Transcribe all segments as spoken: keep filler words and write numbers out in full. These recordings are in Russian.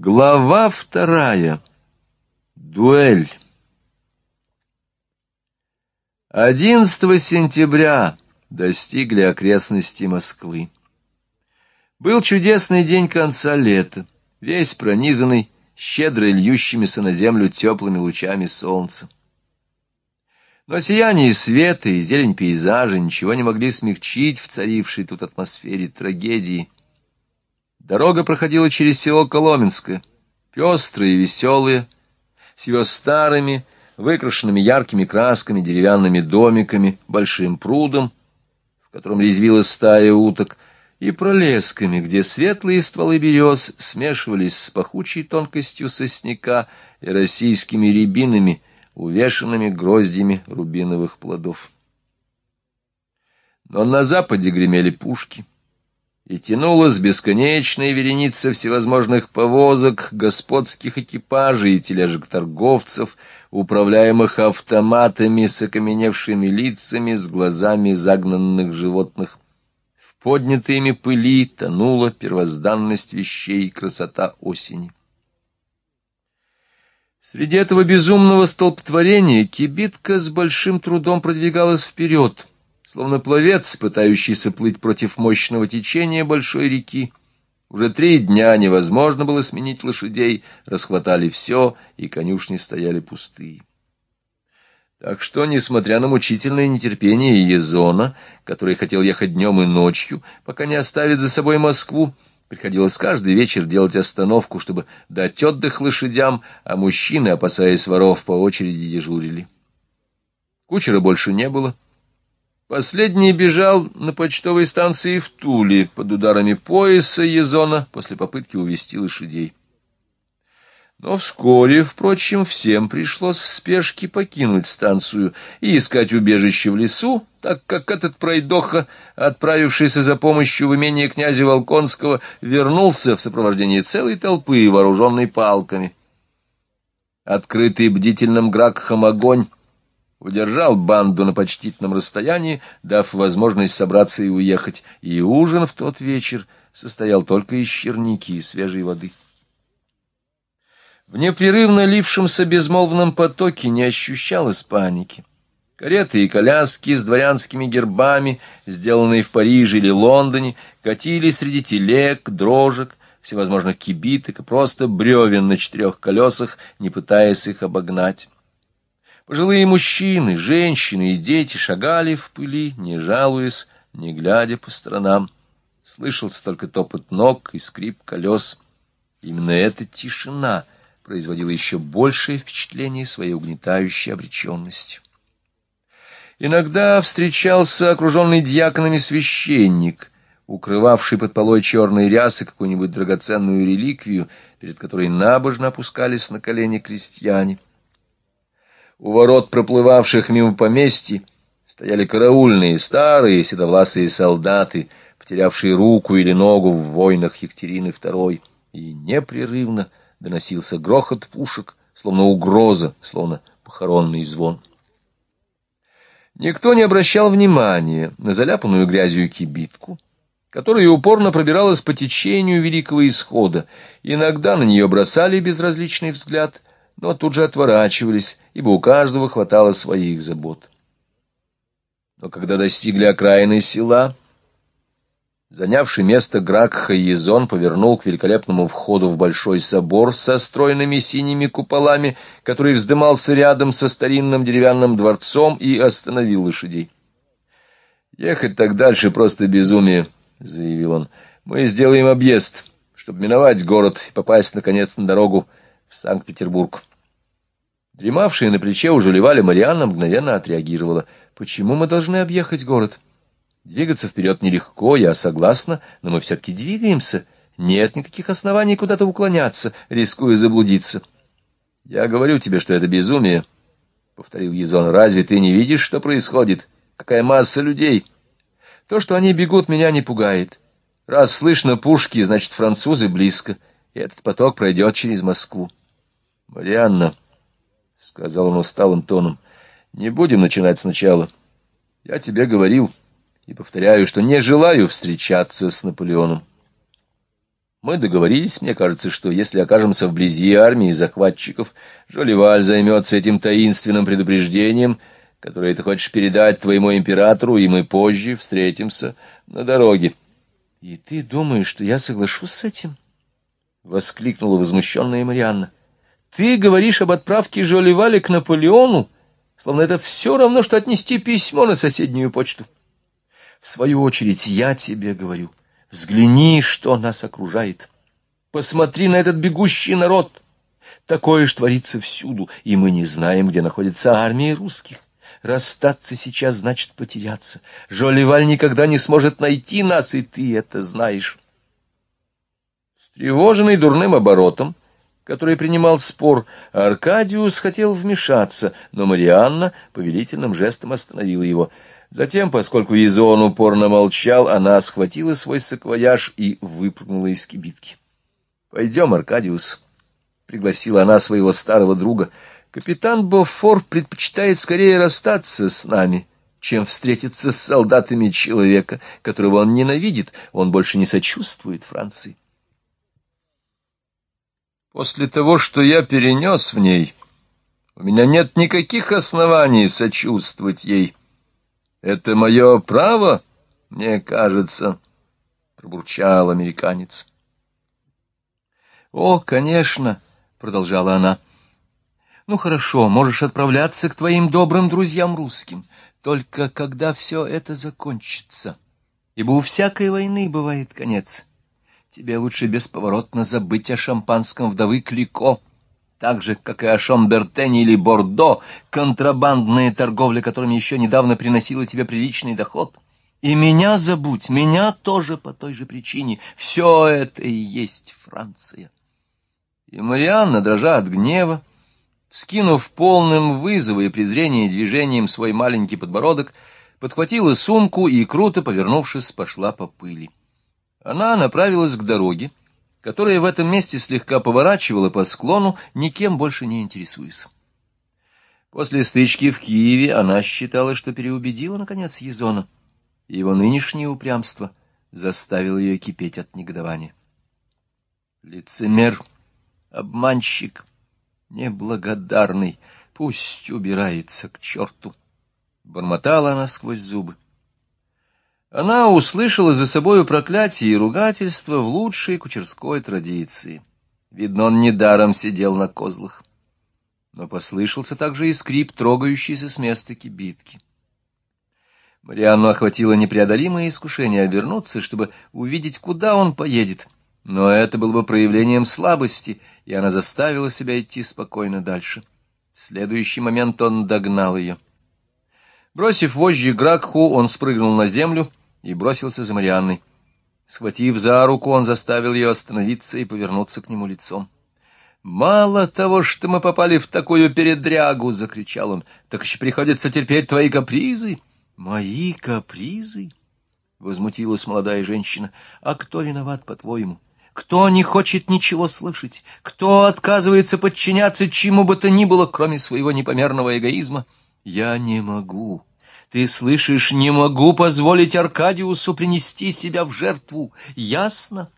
Глава вторая. Дуэль. Одиннадцатого сентября достигли окрестности Москвы. Был чудесный день конца лета, весь пронизанный щедро льющимися на землю теплыми лучами солнца. Но сияние света и зелень пейзажа ничего не могли смягчить в царившей тут атмосфере трагедии. Дорога проходила через село Коломенское, пестрые и веселые, с его старыми, выкрашенными яркими красками деревянными домиками, большим прудом, в котором резвилась стая уток, и пролесками, где светлые стволы берез смешивались с пахучей тонкостью сосняка и российскими рябинами, увешанными гроздьями рубиновых плодов. Но на западе гремели пушки, и тянулась бесконечная вереница всевозможных повозок, господских экипажей и тележек торговцев, управляемых автоматами с окаменевшими лицами, с глазами загнанных животных. В поднятой ими пыли тонула первозданность вещей и красота осени. Среди этого безумного столпотворения кибитка с большим трудом продвигалась вперед, словно пловец, пытающийся плыть против мощного течения большой реки. Уже три дня невозможно было сменить лошадей, расхватали все, и конюшни стояли пустые. Так что, несмотря на мучительное нетерпение Езона, который хотел ехать днем и ночью, пока не оставит за собой Москву, приходилось каждый вечер делать остановку, чтобы дать отдых лошадям, а мужчины, опасаясь воров, по очереди дежурили. Кучера больше не было. Последний бежал на почтовой станции в Туле под ударами пояса Езона после попытки увести лошадей. Но вскоре, впрочем, всем пришлось в спешке покинуть станцию и искать убежище в лесу, так как этот пройдоха, отправившийся за помощью в имение князя Волконского, вернулся в сопровождении целой толпы, вооруженной палками. Открытый бдительным Гракхом огонь удержал банду на почтительном расстоянии, дав возможность собраться и уехать, и ужин в тот вечер состоял только из черники и свежей воды. В непрерывно лившемся безмолвном потоке не ощущалось паники. Кареты и коляски с дворянскими гербами, сделанные в Париже или Лондоне, катили среди телег, дрожек, всевозможных кибиток и просто бревен на четырех колесах, не пытаясь их обогнать. Пожилые мужчины, женщины и дети шагали в пыли, не жалуясь, не глядя по сторонам. Слышался только топот ног и скрип колес. Именно эта тишина производила еще большее впечатление своей угнетающей обреченностью. Иногда встречался окруженный дьяконами священник, укрывавший под полой черной рясы какую-нибудь драгоценную реликвию, перед которой набожно опускались на колени крестьяне. У ворот проплывавших мимо поместья стояли караульные, старые седовласые солдаты, потерявшие руку или ногу в войнах Екатерины второй, и непрерывно доносился грохот пушек, словно угроза, словно похоронный звон. Никто не обращал внимания на заляпанную грязью кибитку, которая упорно пробиралась по течению Великого Исхода. Иногда на нее бросали безразличный взгляд, но тут же отворачивались, ибо у каждого хватало своих забот. Но когда достигли окраины села, занявший место Гракха Езон повернул к великолепному входу в большой собор со стройными синими куполами, который вздымался рядом со старинным деревянным дворцом, и остановил лошадей. «Ехать так дальше просто безумие», — заявил он. «Мы сделаем объезд, чтобы миновать город и попасть, наконец, на дорогу в Санкт-Петербург». Дремавшая на плече уже Леваля Марианна мгновенно отреагировала. «Почему мы должны объехать город? Двигаться вперед нелегко, я согласна, но мы все-таки двигаемся. Нет никаких оснований куда-то уклоняться, рискуя заблудиться». «Я говорю тебе, что это безумие», — повторил Езон. «Разве ты не видишь, что происходит? Какая масса людей! То, что они бегут, меня не пугает. Раз слышно пушки, значит, французы близко, и этот поток пройдет через Москву». «Марианна», — сказал он усталым тоном, — «не будем начинать сначала. Я тебе говорил и повторяю, что не желаю встречаться с Наполеоном». Мы договорились, мне кажется, что если окажемся вблизи армии захватчиков, Жолливаль займется этим таинственным предупреждением, которое ты хочешь передать твоему императору, и мы позже встретимся на дороге. — И ты думаешь, что я соглашусь с этим? — воскликнула возмущенная Марианна. — Ты говоришь об отправке Жолливаля к Наполеону, словно это все равно, что отнести письмо на соседнюю почту. В свою очередь я тебе говорю, взгляни, что нас окружает. Посмотри на этот бегущий народ. Такое ж творится всюду, и мы не знаем, где находится армия русских. Расстаться сейчас значит потеряться. Жолливаль никогда не сможет найти нас, и ты это знаешь. Встревоженный дурным оборотом, который принимал спор, Аркадиус хотел вмешаться, но Марианна повелительным жестом остановила его. Затем, поскольку Изон упорно молчал, она схватила свой саквояж и выпрыгнула из кибитки. — Пойдем, Аркадиус, — пригласила она своего старого друга. — Капитан Бофор предпочитает скорее расстаться с нами, чем встретиться с солдатами человека, которого он ненавидит. Он больше не сочувствует Франции. После того, что я перенес в ней, у меня нет никаких оснований сочувствовать ей. Это мое право, мне кажется, — пробурчал американец. — О, конечно, — продолжала она. — Ну, хорошо, можешь отправляться к твоим добрым друзьям русским, только когда все это закончится, ибо у всякой войны бывает конец. Тебе лучше бесповоротно забыть о шампанском вдовы Клико, так же, как и о Шомбертене или Бордо, контрабандная торговля которыми еще недавно приносила тебе приличный доход. И меня забудь, меня тоже по той же причине. Все это и есть Франция. И Марианна, дрожа от гнева, скинув полным вызова и презрения движением свой маленький подбородок, подхватила сумку и, круто повернувшись, пошла по пыли. Она направилась к дороге, которая в этом месте слегка поворачивала по склону, никем больше не интересуясь. После стычки в Киеве она считала, что переубедила, наконец, Езона, и его нынешнее упрямство заставило ее кипеть от негодования. Лицемер, обманщик, неблагодарный, пусть убирается к черту, — бормотала она сквозь зубы. Она услышала за собою проклятие и ругательство в лучшей кучерской традиции. Видно, он недаром сидел на козлах. Но послышался также и скрип, трогающийся с места кибитки. Марианну охватило непреодолимое искушение обернуться, чтобы увидеть, куда он поедет. Но это было бы проявлением слабости, и она заставила себя идти спокойно дальше. В следующий момент он догнал ее. Бросив вожжи Гракху, он спрыгнул на землю и бросился за Марианной. Схватив за руку, он заставил ее остановиться и повернуться к нему лицом. «Мало того, что мы попали в такую передрягу, — закричал он, — так еще приходится терпеть твои капризы». «Мои капризы?» — возмутилась молодая женщина. «А кто виноват, по-твоему? Кто не хочет ничего слышать? Кто отказывается подчиняться чему бы то ни было, кроме своего непомерного эгоизма? Я не могу. Ты слышишь, не могу позволить Аркадиусу принести себя в жертву. Ясно?»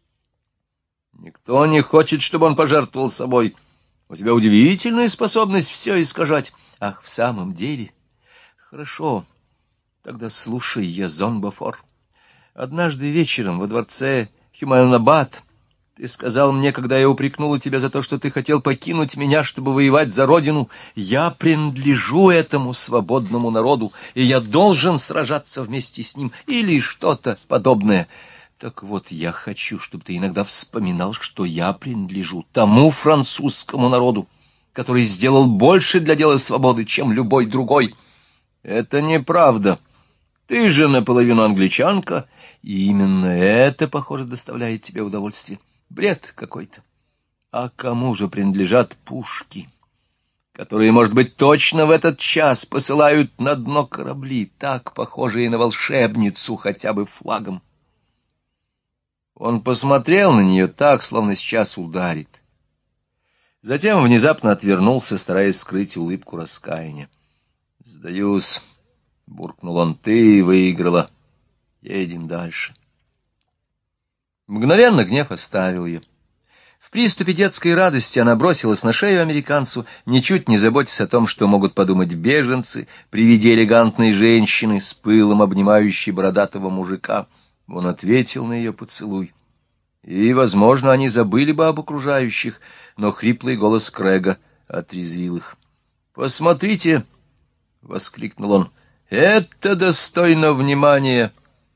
«Никто не хочет, чтобы он пожертвовал собой. У тебя удивительная способность все искажать». «Ах, в самом деле? Хорошо. Тогда слушай, Езон Бофор. Однажды вечером во дворце Хюмайон-Абад ты сказал мне, когда я упрекнула тебя за то, что ты хотел покинуть меня, чтобы воевать за родину: я принадлежу этому свободному народу, и я должен сражаться вместе с ним, или что-то подобное. Так вот, я хочу, чтобы ты иногда вспоминал, что я принадлежу тому французскому народу, который сделал больше для дела свободы, чем любой другой». «Это неправда. Ты же наполовину англичанка, и именно это, похоже, доставляет тебе удовольствие. Бред какой-то. А кому же принадлежат пушки, которые, может быть, точно в этот час посылают на дно корабли, так похожие на волшебницу хотя бы флагом?» Он посмотрел на нее так, словно сейчас ударит. Затем внезапно отвернулся, стараясь скрыть улыбку раскаяния. «Сдаюсь», — буркнул он, — «ты выиграла. Едем дальше». Мгновенно гнев оставил ее. В приступе детской радости она бросилась на шею американцу, ничуть не заботясь о том, что могут подумать беженцы при виде элегантной женщины с пылом обнимающей бородатого мужика. Он ответил на ее поцелуй. И, возможно, они забыли бы об окружающих, но хриплый голос Крэга отрезвил их. «Посмотрите!» — воскликнул он. «Это достойно внимания!»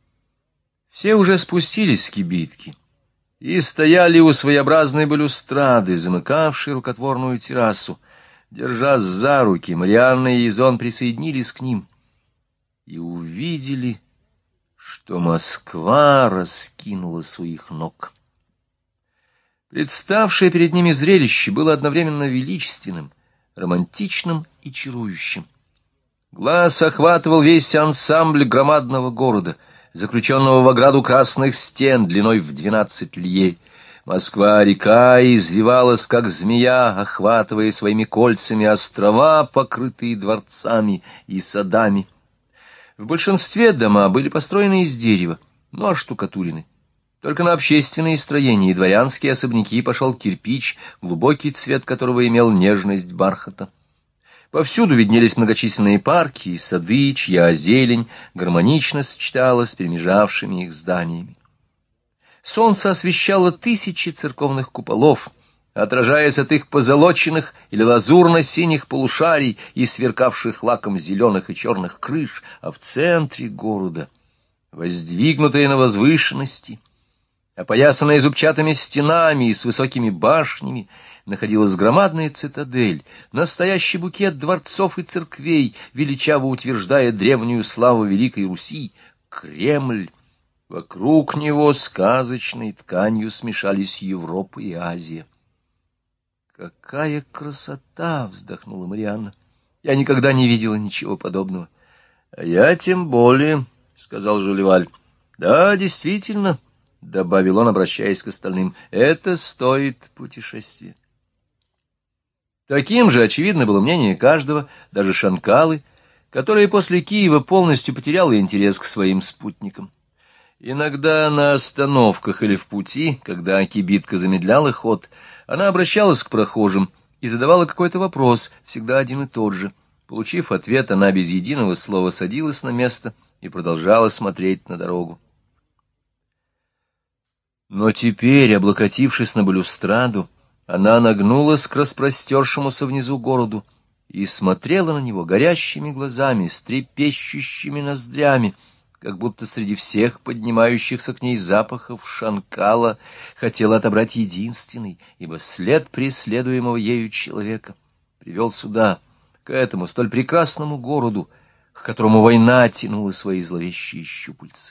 Все уже спустились с кибитки и стояли у своеобразной балюстрады, замыкавшей рукотворную террасу. Держась за руки, Марианна и Изон присоединились к ним и увидели, что Москва раскинулась у их ног. Представшее перед ними зрелище было одновременно величественным, романтичным и чарующим. Глаз охватывал весь ансамбль громадного города, заключенного в ограду красных стен длиной в двенадцать лье. Москва-река извивалась, как змея, охватывая своими кольцами острова, покрытые дворцами и садами. В большинстве дома были построены из дерева, но оштукатурены. Только на общественные строения и дворянские особняки пошел кирпич, глубокий цвет которого имел нежность бархата. Повсюду виднелись многочисленные парки и сады, чья зелень гармонично сочеталась с перемежавшими их зданиями. Солнце освещало тысячи церковных куполов, отражаясь от их позолоченных или лазурно-синих полушарий и сверкавших лаком зеленых и черных крыш, а в центре города, воздвигнутые на возвышенности, опоясанная зубчатыми стенами и с высокими башнями, находилась громадная цитадель, настоящий букет дворцов и церквей, величаво утверждая древнюю славу Великой Руси, Кремль. Вокруг него сказочной тканью смешались Европа и Азия. «Какая красота!» — вздохнула Марианна. «Я никогда не видела ничего подобного». «А я тем более», — сказал Жолеваль. «Да, действительно», — добавил он, обращаясь к остальным, — «это стоит путешествия». Таким же, очевидно, было мнение каждого, даже Шанкалы, которая после Киева полностью потеряла интерес к своим спутникам. Иногда на остановках или в пути, когда кибитка замедляла ход, она обращалась к прохожим и задавала какой-то вопрос, всегда один и тот же. Получив ответ, она без единого слова садилась на место и продолжала смотреть на дорогу. Но теперь, облокотившись на балюстраду, она нагнулась к распростершемуся внизу городу и смотрела на него горящими глазами, с трепещущими ноздрями, как будто среди всех поднимающихся к ней запахов Шанкала хотела отобрать единственный, ибо след преследуемого ею человека привел сюда, к этому столь прекрасному городу, к которому война тянула свои зловещие щупальца.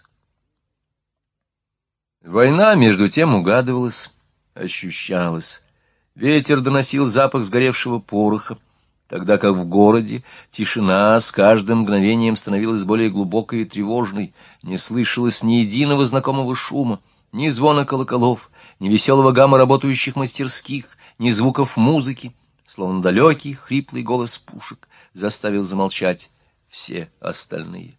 Война, между тем, угадывалась, ощущалась. Ветер доносил запах сгоревшего пороха, тогда как в городе тишина с каждым мгновением становилась более глубокой и тревожной, не слышалось ни единого знакомого шума, ни звона колоколов, ни веселого гамма работающих мастерских, ни звуков музыки, словно далекий хриплый голос пушек заставил замолчать все остальные.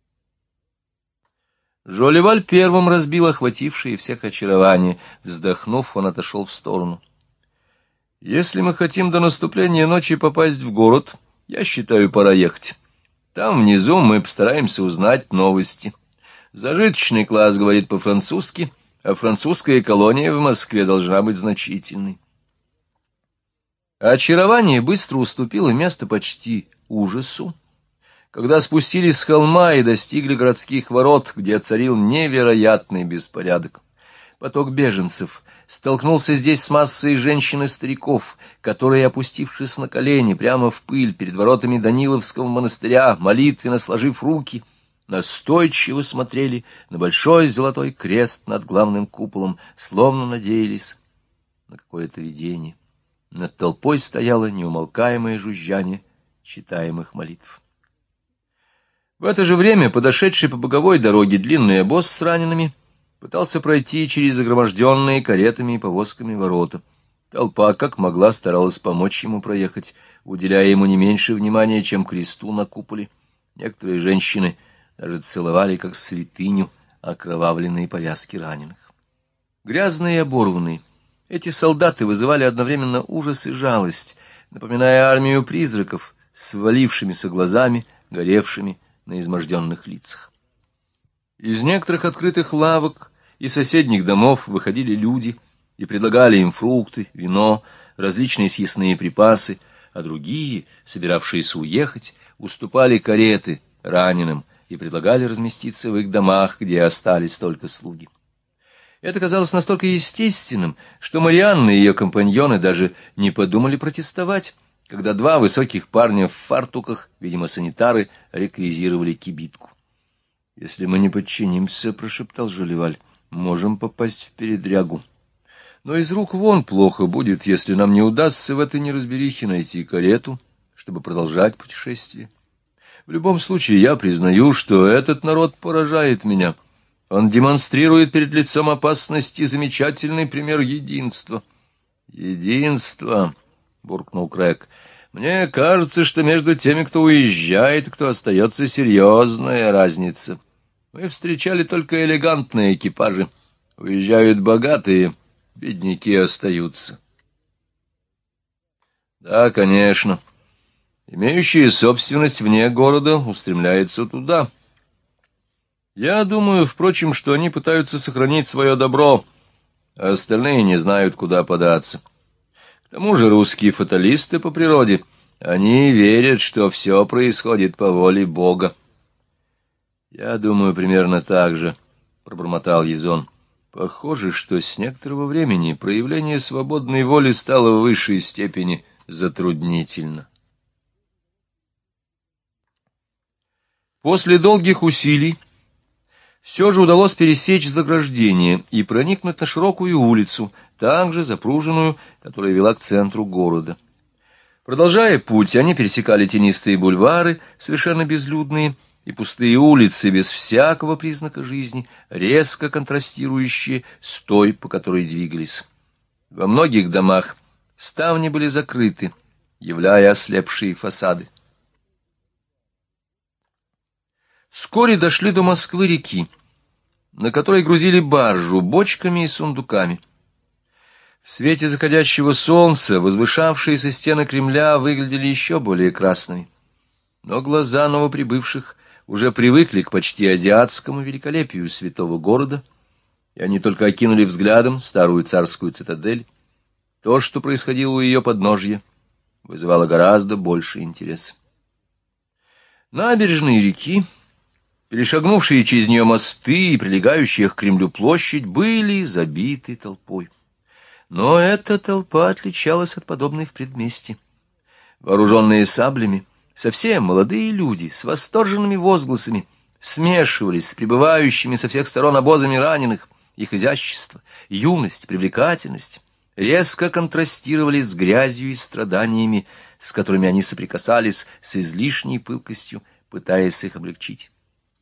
Жолеваль первым разбил охватившее всех очарование. Вздохнув, он отошел в сторону. «Если мы хотим до наступления ночи попасть в город, я считаю, пора ехать. Там внизу мы постараемся узнать новости. Зажиточный класс говорит по-французски, а французская колония в Москве должна быть значительной». Очарование быстро уступило место почти ужасу. Когда спустились с холма и достигли городских ворот, где царил невероятный беспорядок. Поток беженцев столкнулся здесь с массой женщин и стариков, которые, опустившись на колени прямо в пыль перед воротами Даниловского монастыря, молитвенно сложив руки, настойчиво смотрели на большой золотой крест над главным куполом, словно надеялись на какое-то видение. Над толпой стояло неумолкаемое жужжание читаемых молитв. В это же время подошедший по боговой дороге длинный обоз с ранеными пытался пройти через загроможденные каретами и повозками ворота. Толпа, как могла, старалась помочь ему проехать, уделяя ему не меньше внимания, чем кресту на куполе. Некоторые женщины даже целовали, как святыню, окровавленные повязки раненых. Грязные и оборванные, эти солдаты вызывали одновременно ужас и жалость, напоминая армию призраков с свалившимися глазами, горевшими на изможденных лицах. Из некоторых открытых лавок и соседних домов выходили люди и предлагали им фрукты, вино, различные съестные припасы, а другие, собиравшиеся уехать, уступали кареты раненым и предлагали разместиться в их домах, где остались только слуги. Это казалось настолько естественным, что Марианна и ее компаньоны даже не подумали протестовать, когда два высоких парня в фартуках, видимо, санитары, реквизировали кибитку. «Если мы не подчинимся, — прошептал Жолеваль, — можем попасть в передрягу. Но из рук вон плохо будет, если нам не удастся в этой неразберихе найти карету, чтобы продолжать путешествие. В любом случае, я признаю, что этот народ поражает меня. Он демонстрирует перед лицом опасности замечательный пример единства». «Единство!» — буркнул Крэг. «Мне кажется, что между теми, кто уезжает, и кто остается, серьезная разница. Мы встречали только элегантные экипажи. Уезжают богатые, бедняки остаются». «Да, конечно. Имеющие собственность вне города устремляются туда. Я думаю, впрочем, что они пытаются сохранить свое добро, а остальные не знают, куда податься. К тому же русские фаталисты по природе, они верят, что все происходит по воле Бога». «Я думаю, примерно так же», — пробормотал Язон. «Похоже, что с некоторого времени проявление свободной воли стало в высшей степени затруднительно». После долгих усилий все же удалось пересечь заграждение и проникнуть на широкую улицу, также запруженную, которая вела к центру города. Продолжая путь, они пересекали тенистые бульвары, совершенно безлюдные, и пустые улицы без всякого признака жизни, резко контрастирующие с той, по которой двигались. Во многих домах ставни были закрыты, являя ослепшие фасады. Вскоре дошли до Москвы-реки, на которой грузили баржу бочками и сундуками. В свете заходящего солнца возвышавшиеся стены Кремля выглядели еще более красными. Но глаза новоприбывших уже привыкли к почти азиатскому великолепию святого города, и они только окинули взглядом старую царскую цитадель. То, что происходило у ее подножья, вызывало гораздо больше интереса. Набережные реки, перешагнувшие через нее мосты и прилегающие к Кремлю площадь, были забиты толпой. Но эта толпа отличалась от подобной в предместье. Вооруженные саблями, совсем молодые люди с восторженными возгласами смешивались с прибывающими со всех сторон обозами раненых. Их изящество, юность, привлекательность резко контрастировали с грязью и страданиями, с которыми они соприкасались с излишней пылкостью, пытаясь их облегчить.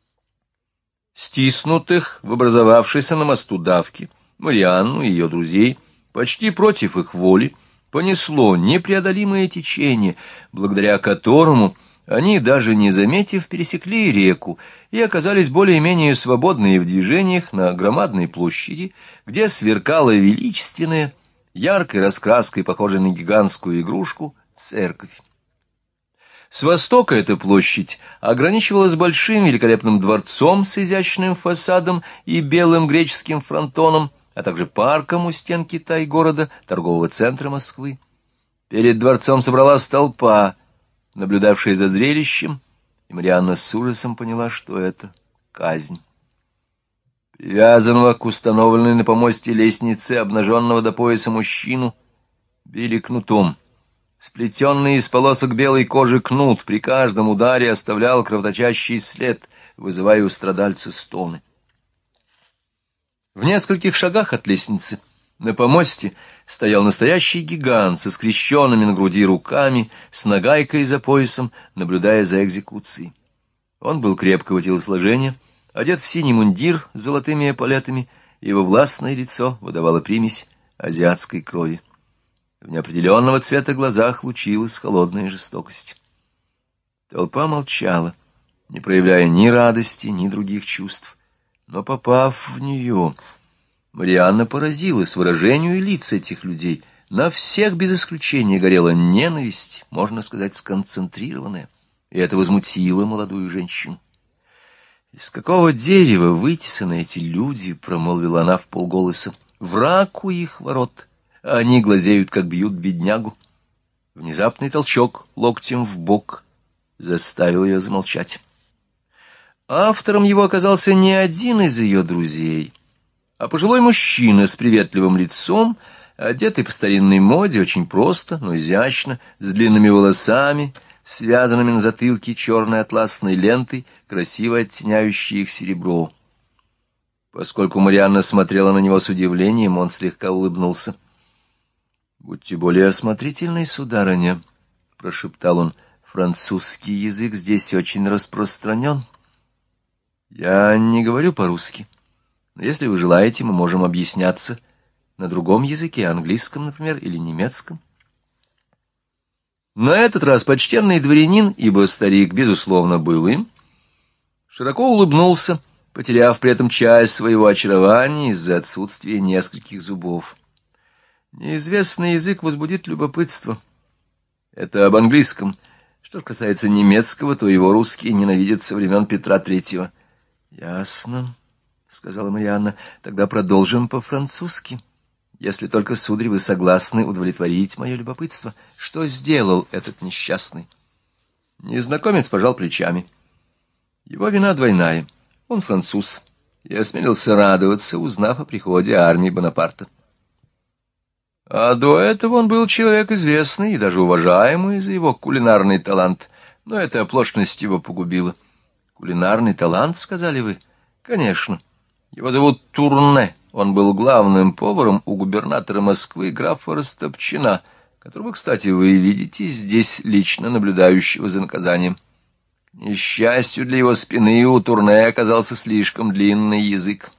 Стиснутых в образовавшейся на мосту давке Марианну и ее друзей, почти против их воли, понесло непреодолимое течение, благодаря которому они, даже не заметив, пересекли реку и оказались более-менее свободные в движениях на громадной площади, где сверкала величественная, яркой раскраской, похожая на гигантскую игрушку, церковь. С востока эта площадь ограничивалась большим великолепным дворцом с изящным фасадом и белым греческим фронтоном, а также парком у стен Китай-города, торгового центра Москвы. Перед дворцом собралась толпа, наблюдавшая за зрелищем, и Марианна с ужасом поняла, что это казнь. Привязанного к установленной на помосте лестнице обнаженного до пояса мужчину били кнутом. Сплетенный из полосок белой кожи кнут при каждом ударе оставлял кровоточащий след, вызывая у страдальца стоны. В нескольких шагах от лестницы на помосте стоял настоящий гигант со скрещенными на груди руками, с нагайкой за поясом, наблюдая за экзекуцией. Он был крепкого телосложения, одет в синий мундир с золотыми эполетами, и его властное лицо выдавало примесь азиатской крови. В неопределенного цвета глазах лучилась холодная жестокость. Толпа молчала, не проявляя ни радости, ни других чувств. Но, попав в нее, Марианна поразилась выражению лиц этих людей. На всех без исключения горела ненависть, можно сказать, сконцентрированная, и это возмутило молодую женщину. «Из какого дерева вытесаны эти люди?» — промолвила она вполголоса. «Враг у их ворот, а они глазеют, как бьют беднягу». Внезапный толчок локтем в бок заставил ее замолчать. Автором его оказался не один из ее друзей, а пожилой мужчина с приветливым лицом, одетый по старинной моде, очень просто, но изящно, с длинными волосами, связанными на затылке черной атласной лентой, красиво оттеняющей их серебро. Поскольку Марианна смотрела на него с удивлением, он слегка улыбнулся. — Будьте более осмотрительны, сударыня, — прошептал он, — французский язык здесь очень распространен. Я не говорю по-русски, но если вы желаете, мы можем объясняться на другом языке, английском, например, или немецком. На этот раз почтенный дворянин, ибо старик, безусловно, был им, широко улыбнулся, потеряв при этом часть своего очарования из-за отсутствия нескольких зубов. Неизвестный язык возбудит любопытство. Это об английском. Что же касается немецкого, то его русские ненавидят со времен Петра Третьего. — Ясно, — сказала Марианна, — тогда продолжим по-французски. Если только, сударь, вы согласны удовлетворить мое любопытство. Что сделал этот несчастный? Незнакомец пожал плечами. Его вина двойная. Он француз, и осмелился радоваться, узнав о приходе армии Бонапарта. А до этого он был человек известный и даже уважаемый за его кулинарный талант, но эта оплошность его погубила. Кулинарный талант, сказали вы? Конечно. Его зовут Турне. Он был главным поваром у губернатора Москвы графа Растопчина, которого, кстати, вы видите здесь, лично наблюдающего за наказанием. К несчастью для его спины у Турне оказался слишком длинный язык.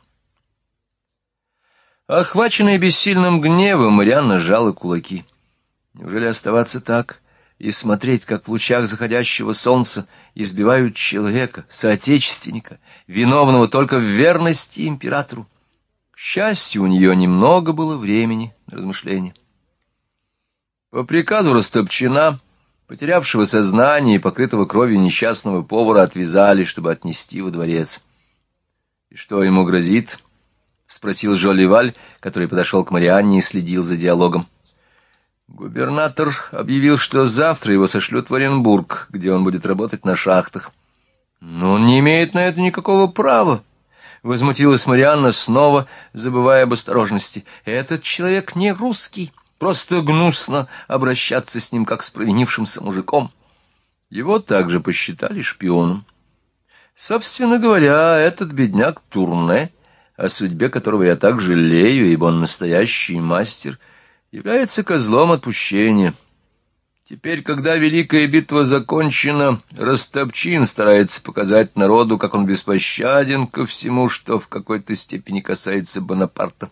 Охваченная бессильным гневом, Марианна сжала кулаки. Неужели оставаться так и смотреть, как в лучах заходящего солнца избивают человека, соотечественника, виновного только в верности императору? К счастью, у нее немного было времени на размышления. По приказу Растопчина, потерявшего сознание и покрытого кровью несчастного повара, отвязали, чтобы отнести во дворец. — И что ему грозит? — спросил Жолливаль, который подошел к Марианне и следил за диалогом. Губернатор объявил, что завтра его сошлют в Оренбург, где он будет работать на шахтах. — Но он не имеет на это никакого права, — возмутилась Марианна, снова забывая об осторожности. — Этот человек не русский, просто гнусно обращаться с ним, как с провинившимся мужиком. Его также посчитали шпионом. Собственно говоря, этот бедняк Турне, о судьбе которого я так жалею, ибо он настоящий мастер, является козлом отпущения. Теперь, когда Великая битва закончена, Растопчин старается показать народу, как он беспощаден ко всему, что в какой-то степени касается Бонапарта.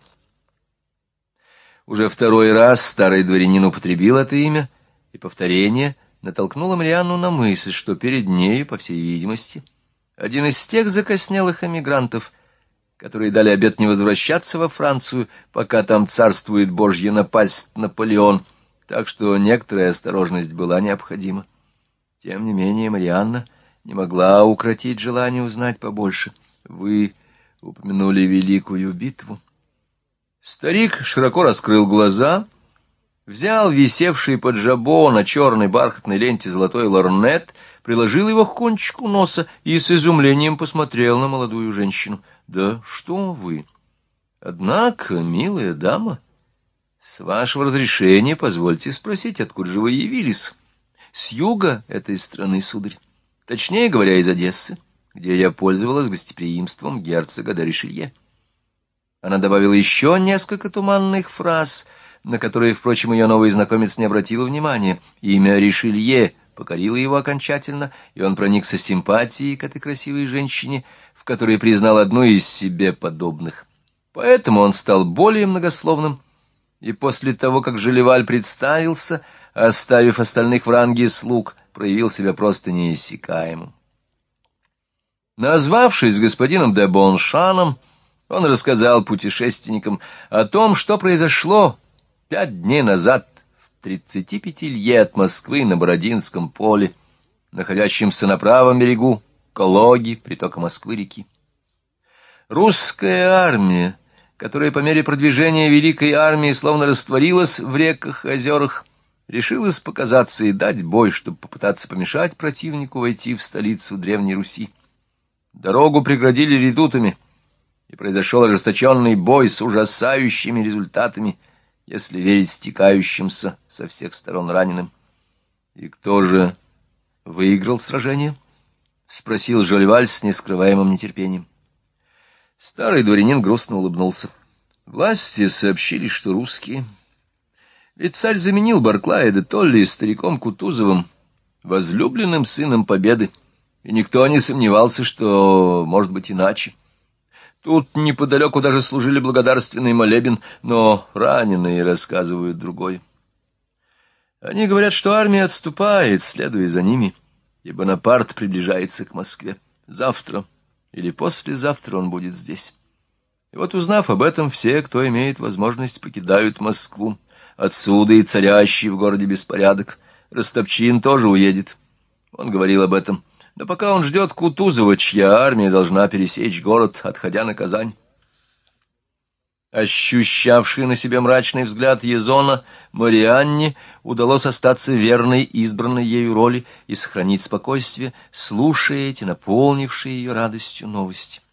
Уже второй раз старый дворянин употребил это имя, и повторение натолкнуло Марианну на мысль, что перед нею, по всей видимости, один из тех закоснелых эмигрантов, которые дали обет не возвращаться во Францию, пока там царствует божья напасть Наполеон, так что некоторая осторожность была необходима. Тем не менее, Марианна не могла укротить желание узнать побольше. Вы упомянули Великую битву. Старик широко раскрыл глаза, взял висевший под жабо на черной бархатной ленте золотой лорнет, приложил его к кончику носа и с изумлением посмотрел на молодую женщину. — Да что вы! Однако, милая дама, с вашего разрешения позвольте спросить, откуда же вы явились? — С юга этой страны, сударь. Точнее говоря, из Одессы, где я пользовалась гостеприимством герцога де Ришелье. Она добавила еще несколько туманных фраз, на которые, впрочем, ее новый знакомец не обратил внимания. Имя Ришелье покорило его окончательно, и он проникся симпатией к этой красивой женщине, в которой признал одну из себе подобных. Поэтому он стал более многословным, и после того, как Жолливаль представился, оставив остальных в ранге слуг, проявил себя просто неиссякаемым. Назвавшись господином де Боншаном, Он рассказал путешественникам о том, что произошло пять дней назад в тридцати пяти лье от Москвы на Бородинском поле, находящемся на правом берегу Калуги, притока Москвы-реки. Русская армия, которая по мере продвижения Великой армии словно растворилась в реках и озерах, решилась показаться и дать бой, чтобы попытаться помешать противнику войти в столицу Древней Руси. Дорогу преградили редутами, и произошел ожесточенный бой с ужасающими результатами, если верить стекающимся со всех сторон раненым. И кто же выиграл сражение? — спросил Жольваль с нескрываемым нетерпением. Старый дворянин грустно улыбнулся. Власти сообщили, что русские. Ведь царь заменил Барклая де Толли стариком Кутузовым, возлюбленным сыном Победы, и никто не сомневался, что может быть иначе. Тут неподалеку даже служили благодарственный молебен, но раненые рассказывают другое. Они говорят, что армия отступает, следуя за ними, и Бонапарт приближается к Москве. Завтра или послезавтра он будет здесь. И вот, узнав об этом, все, кто имеет возможность, покидают Москву. Отсюда и царящий в городе беспорядок. Ростопчин тоже уедет. Он говорил об этом. Но пока он ждет Кутузова, чья армия должна пересечь город, отходя на Казань. Ощущавший на себе мрачный взгляд Езона, Марианне удалось остаться верной избранной ею роли и сохранить спокойствие, слушая эти наполнившие ее радостью новости.